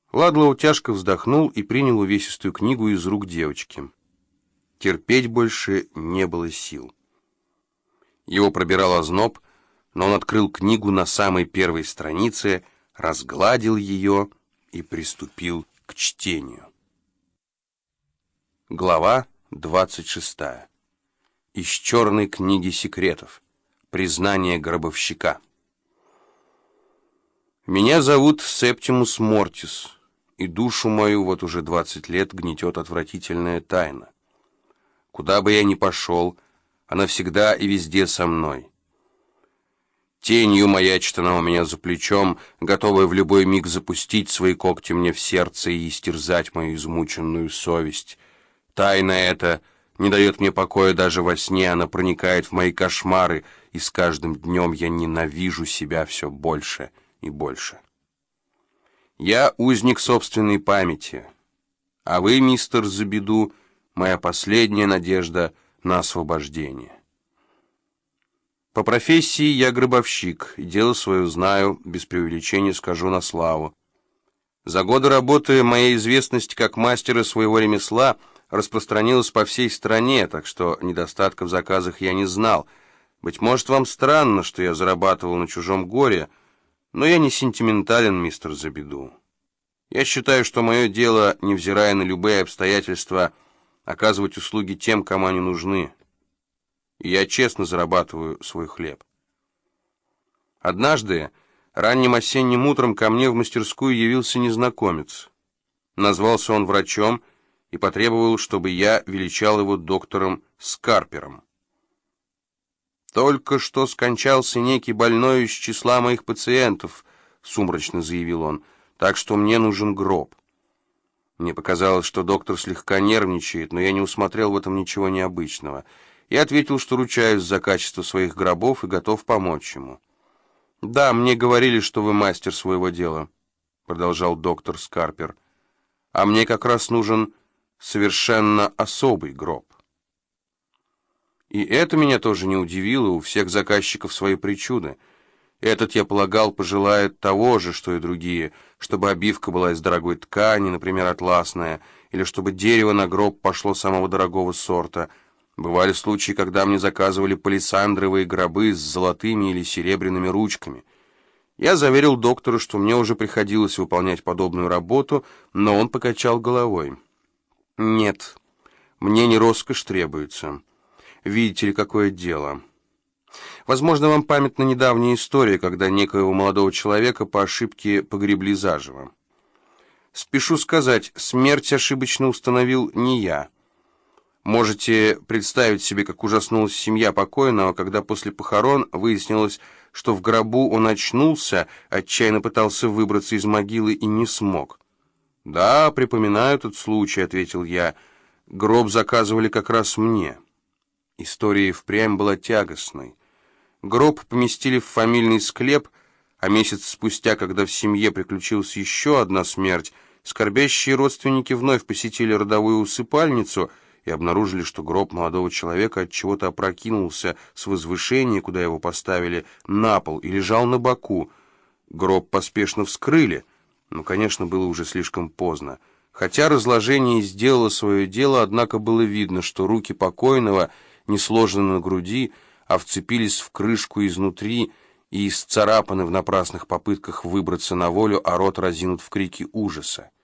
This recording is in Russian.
Ладлоу тяжко вздохнул и принял увесистую книгу из рук девочки. Терпеть больше не было сил. Его пробирал озноб, но он открыл книгу на самой первой странице, разгладил ее и приступил к чтению. Глава 26. Из черной книги секретов. Признание гробовщика. Меня зовут Септимус Мортис, и душу мою вот уже 20 лет гнетет отвратительная тайна. Куда бы я ни пошел, она всегда и везде со мной. Тенью маячит она у меня за плечом, готовая в любой миг запустить свои когти мне в сердце и истерзать мою измученную совесть. Тайна эта не дает мне покоя даже во сне, она проникает в мои кошмары, и с каждым днем я ненавижу себя все больше и больше. Я узник собственной памяти, а вы, мистер Забиду, моя последняя надежда на освобождение. По профессии я гробовщик, и дело свое знаю, без преувеличения скажу на славу. За годы работы моя известность как мастера своего ремесла распространилась по всей стране, так что недостатка в заказах я не знал. Быть может, вам странно, что я зарабатывал на чужом горе, но я не сентиментален, мистер Забиду. Я считаю, что мое дело, невзирая на любые обстоятельства, оказывать услуги тем, кому они нужны. И я честно зарабатываю свой хлеб. Однажды, ранним осенним утром, ко мне в мастерскую явился незнакомец. Назвался он врачом и потребовал, чтобы я величал его доктором Скарпером. «Только что скончался некий больной из числа моих пациентов», — сумрачно заявил он, — «так что мне нужен гроб». Мне показалось, что доктор слегка нервничает, но я не усмотрел в этом ничего необычного. Я ответил, что ручаюсь за качество своих гробов и готов помочь ему. «Да, мне говорили, что вы мастер своего дела», — продолжал доктор Скарпер, «а мне как раз нужен совершенно особый гроб». И это меня тоже не удивило, у всех заказчиков свои причуды. Этот, я полагал, пожелает того же, что и другие, чтобы обивка была из дорогой ткани, например, атласная, или чтобы дерево на гроб пошло самого дорогого сорта. Бывали случаи, когда мне заказывали палисандровые гробы с золотыми или серебряными ручками. Я заверил доктору, что мне уже приходилось выполнять подобную работу, но он покачал головой. «Нет, мне не роскошь требуется. Видите ли, какое дело. Возможно, вам памятна недавняя история, когда некоего молодого человека по ошибке погребли заживо. Спешу сказать, смерть ошибочно установил не я. Можете представить себе, как ужаснулась семья покойного, когда после похорон выяснилось, что в гробу он очнулся, отчаянно пытался выбраться из могилы и не смог. «Да, припоминаю этот случай», — ответил я. «Гроб заказывали как раз мне». История впрямь была тягостной. Гроб поместили в фамильный склеп, а месяц спустя, когда в семье приключилась еще одна смерть, скорбящие родственники вновь посетили родовую усыпальницу и обнаружили, что гроб молодого человека от чего-то опрокинулся с возвышения, куда его поставили, на пол и лежал на боку. Гроб поспешно вскрыли, но, конечно, было уже слишком поздно. Хотя разложение сделало свое дело, однако было видно, что руки покойного не сложены на груди, а вцепились в крышку изнутри и исцарапаны в напрасных попытках выбраться на волю, а рот разинут в крике ужаса.